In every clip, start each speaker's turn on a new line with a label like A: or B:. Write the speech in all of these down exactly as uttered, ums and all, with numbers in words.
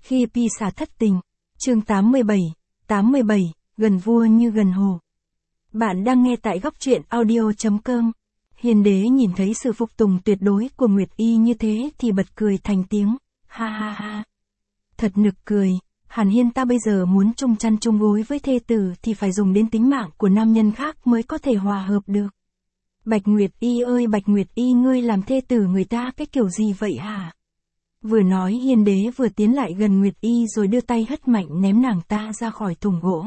A: Khi Pi xà thất tình, chương tám mươi bảy, tám mươi bảy, gần vua như gần hồ. Bạn đang nghe tại góc truyện audio.com. Hiền đế nhìn thấy sự phục tùng tuyệt đối của Nguyệt Y như thế thì bật cười thành tiếng, ha ha ha. Thật nực cười, Hàn Hiên ta bây giờ muốn chung chăn chung gối với thê tử thì phải dùng đến tính mạng của nam nhân khác mới có thể hòa hợp được. Bạch Nguyệt Y ơi Bạch Nguyệt Y, ngươi làm thê tử người ta cái kiểu gì vậy hả? Vừa nói Hiên đế vừa tiến lại gần Nguyệt Y rồi đưa tay hất mạnh ném nàng ta ra khỏi thùng gỗ.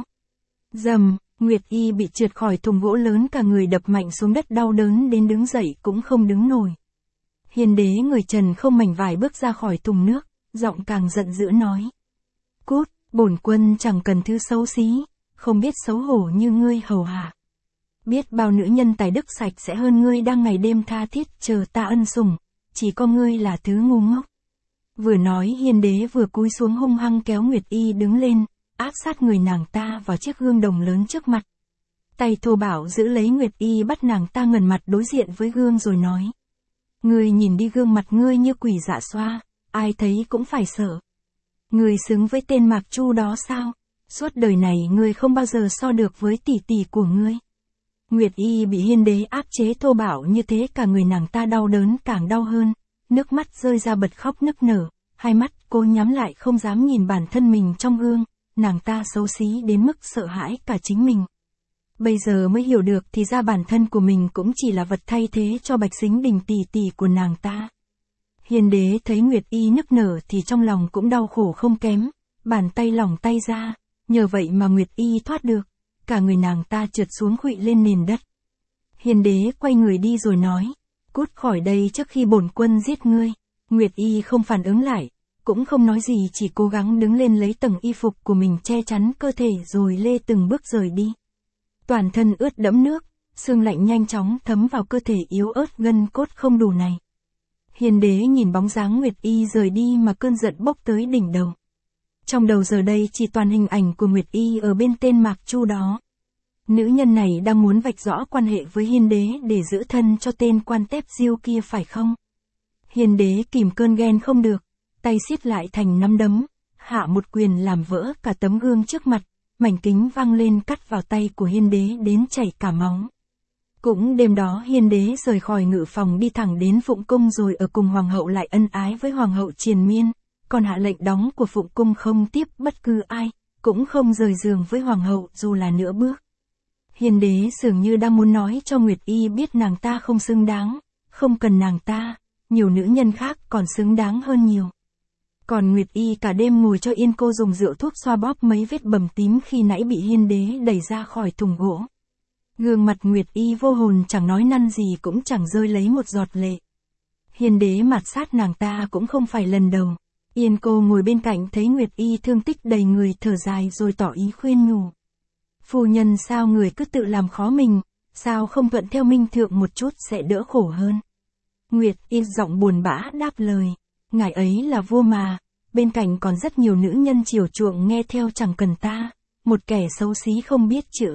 A: Dầm, Nguyệt Y bị trượt khỏi thùng gỗ lớn, cả người đập mạnh xuống đất, đau đớn đến đứng dậy cũng không đứng nổi. Hiên đế người trần không mảnh vải bước ra khỏi thùng nước, giọng càng giận dữ nói. Cút, bổn quân chẳng cần thứ xấu xí, không biết xấu hổ như ngươi hầu hạ. Biết bao nữ nhân tài đức sạch sẽ hơn ngươi đang ngày đêm tha thiết chờ ta ân sủng, chỉ có ngươi là thứ ngu ngốc. Vừa nói Hiên đế vừa cúi xuống hung hăng kéo Nguyệt Y đứng lên, áp sát người nàng ta vào chiếc gương đồng lớn trước mặt. Tay thô bạo giữ lấy Nguyệt Y, bắt nàng ta ngẩng mặt đối diện với gương rồi nói. Ngươi nhìn đi, gương mặt ngươi như quỷ dạ xoa, ai thấy cũng phải sợ. Ngươi xứng với tên Mạc Chu đó sao? Suốt đời này ngươi không bao giờ so được với tỷ tỷ của ngươi. Nguyệt Y bị Hiên đế áp chế thô bạo như thế, cả người nàng ta đau đớn càng đau hơn, nước mắt rơi ra bật khóc nức nở, hai mắt cô nhắm lại không dám nhìn bản thân mình trong gương, nàng ta xấu xí đến mức sợ hãi cả chính mình. Bây giờ mới hiểu được thì ra bản thân của mình cũng chỉ là vật thay thế cho Bạch Sính Đình tỷ tỷ của nàng ta. Hiên đế thấy Nguyệt Y nức nở thì trong lòng cũng đau khổ không kém, bàn tay lỏng tay ra, nhờ vậy mà Nguyệt Y thoát được, cả người nàng ta trượt xuống khuỵu lên nền đất. Hiên đế quay người đi rồi nói, cút khỏi đây trước khi bổn quân giết ngươi. Nguyệt Y không phản ứng lại, cũng không nói gì, chỉ cố gắng đứng lên lấy tầng y phục của mình che chắn cơ thể rồi lê từng bước rời đi. Toàn thân ướt đẫm nước, sương lạnh nhanh chóng thấm vào cơ thể yếu ớt gân cốt không đủ này. Hiên đế nhìn bóng dáng Nguyệt Y rời đi mà cơn giận bốc tới đỉnh đầu. Trong đầu giờ đây chỉ toàn hình ảnh của Nguyệt Y ở bên tên Mạc Chu đó. Nữ nhân này đang muốn vạch rõ quan hệ với Hiên đế để giữ thân cho tên quan tép diêu kia phải không? Hiên đế kìm cơn ghen không được, tay siết lại thành nắm đấm, hạ một quyền làm vỡ cả tấm gương trước mặt, mảnh kính vang lên cắt vào tay của Hiên đế đến chảy cả máu. Cũng đêm đó Hiên đế rời khỏi ngự phòng đi thẳng đến Phụng Cung rồi ở cùng Hoàng hậu lại ân ái với Hoàng hậu triền miên, còn hạ lệnh đóng của Phụng Cung không tiếp bất cứ ai, cũng không rời giường với Hoàng hậu dù là nửa bước. Hiên đế dường như đang muốn nói cho Nguyệt Y biết nàng ta không xứng đáng, không cần nàng ta, nhiều nữ nhân khác còn xứng đáng hơn nhiều. Còn Nguyệt Y cả đêm ngồi cho yên cô dùng rượu thuốc xoa bóp mấy vết bầm tím khi nãy bị Hiên đế đẩy ra khỏi thùng gỗ. Gương mặt Nguyệt Y vô hồn, chẳng nói năn gì cũng chẳng rơi lấy một giọt lệ. Hiên đế mạt sát nàng ta cũng không phải lần đầu. Yên cô ngồi bên cạnh thấy Nguyệt Y thương tích đầy người, thở dài rồi tỏ ý khuyên nhủ. Phu nhân, sao người cứ tự làm khó mình, sao không thuận theo minh thượng một chút sẽ đỡ khổ hơn. Nguyệt Y giọng buồn bã đáp lời, ngài ấy là vua mà, bên cạnh còn rất nhiều nữ nhân chiều chuộng nghe theo, chẳng cần ta, một kẻ xấu xí không biết chữ.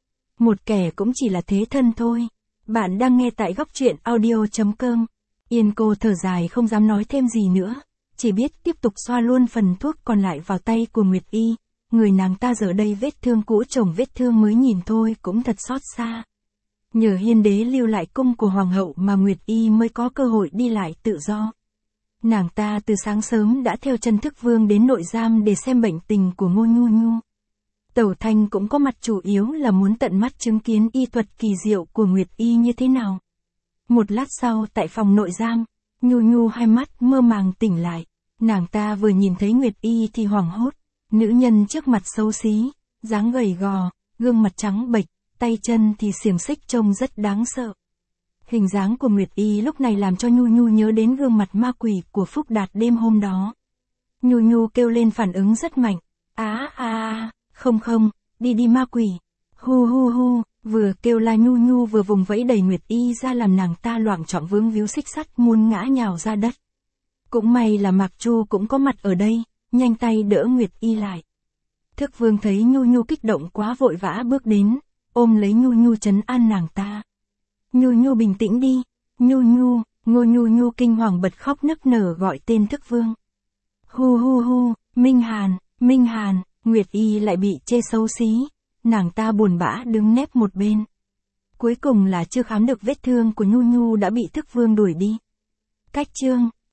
A: Một kẻ cũng chỉ là thế thân thôi. Bạn đang nghe tại góc truyện audio.com. Yên cô thở dài không dám nói thêm gì nữa, chỉ biết tiếp tục xoa luôn phần thuốc còn lại vào tay của Nguyệt Y. Người nàng ta giờ đây vết thương cũ chồng vết thương mới, nhìn thôi cũng thật xót xa. Nhờ Hiên đế lưu lại cung của Hoàng hậu mà Nguyệt Y mới có cơ hội đi lại tự do. Nàng ta từ sáng sớm đã theo Chân Thức Vương đến nội giam để xem bệnh tình của Ngô Nhu Nhu. Tẩu Thanh cũng có mặt, chủ yếu là muốn tận mắt chứng kiến y thuật kỳ diệu của Nguyệt Y như thế nào. Một lát sau tại phòng nội giam, Nhu Nhu hai mắt mơ màng tỉnh lại. Nàng ta vừa nhìn thấy Nguyệt Y thì hoảng hốt. Nữ nhân trước mặt xấu xí, dáng gầy gò, gương mặt trắng bệch, tay chân thì xiềng xích trông rất đáng sợ. Hình dáng của Nguyệt Y lúc này làm cho Nhu Nhu nhớ đến gương mặt ma quỷ của Phúc Đạt đêm hôm đó. Nhu Nhu kêu lên phản ứng rất mạnh. Á à, à, không không, đi đi ma quỷ. Hu hu hu, vừa kêu la Nhu Nhu vừa vùng vẫy đẩy Nguyệt Y ra làm nàng ta loạng choạng vướng víu xích sắt muốn ngã nhào ra đất. Cũng may là Mạc Chu cũng có mặt ở đây, nhanh tay đỡ Nguyệt Y lại. Thức Vương thấy Nhu Nhu kích động quá vội vã bước đến, ôm lấy Nhu Nhu trấn an nàng ta. Nhu Nhu bình tĩnh đi, Nhu Nhu, Ngô Nhu Nhu kinh hoàng bật khóc nức nở gọi tên Thức Vương. Hu hu hu, Minh Hàn, Minh Hàn, Nguyệt Y lại bị chê xấu xí. Nàng ta buồn bã đứng nép một bên. Cuối cùng là chưa khám được vết thương của Nhu Nhu đã bị Thức Vương đuổi đi. Cách chương